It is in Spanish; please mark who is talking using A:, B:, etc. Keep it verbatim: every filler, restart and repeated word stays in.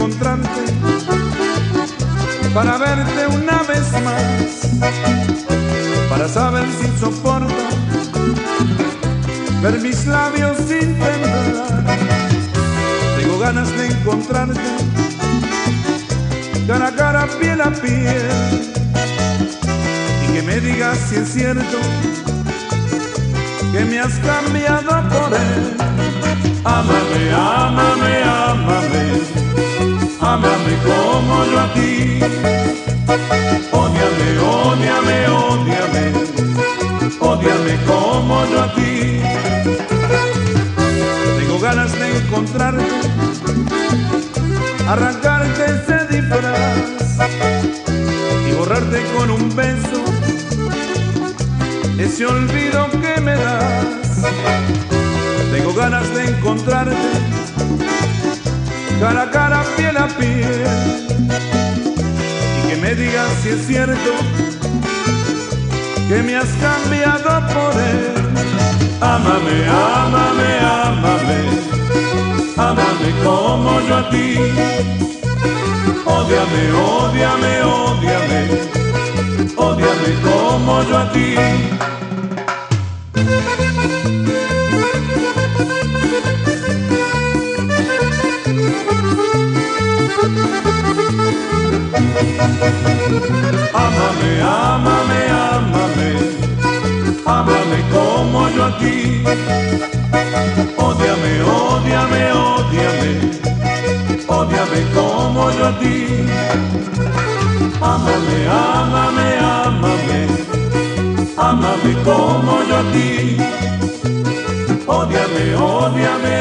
A: encontrarte para verte una vez más, para saber si soporto ver mis labios sin temblar. Tengo ganas de encontrarte cara a cara, piel a piel, y que me digas si es cierto que me has cambiado por él. Ámame, ámame, ámame, ámame como yo a ti. Ódiame, ódiame, ódiame, ódiame como yo a ti. Tengo ganas de encontrarte, arrancarte ese disfraz y borrarte con un beso ese olvido que me das. Tengo ganas de encontrarte cara a cara, piel a piel, y que me digas si es cierto que me has cambiado por él. Ámame, ámame, ámame, ámame como yo a ti. Ódiame, ódiame, ódiame, ódiame como yo a ti. Ámame, ámame, ámame, ámame como yo a ti. Ódiame, ódiame, ódiame, ódiame como yo a ti. Ámame, ámame, ámame, ámame como yo a ti. Ódiame, ódiame,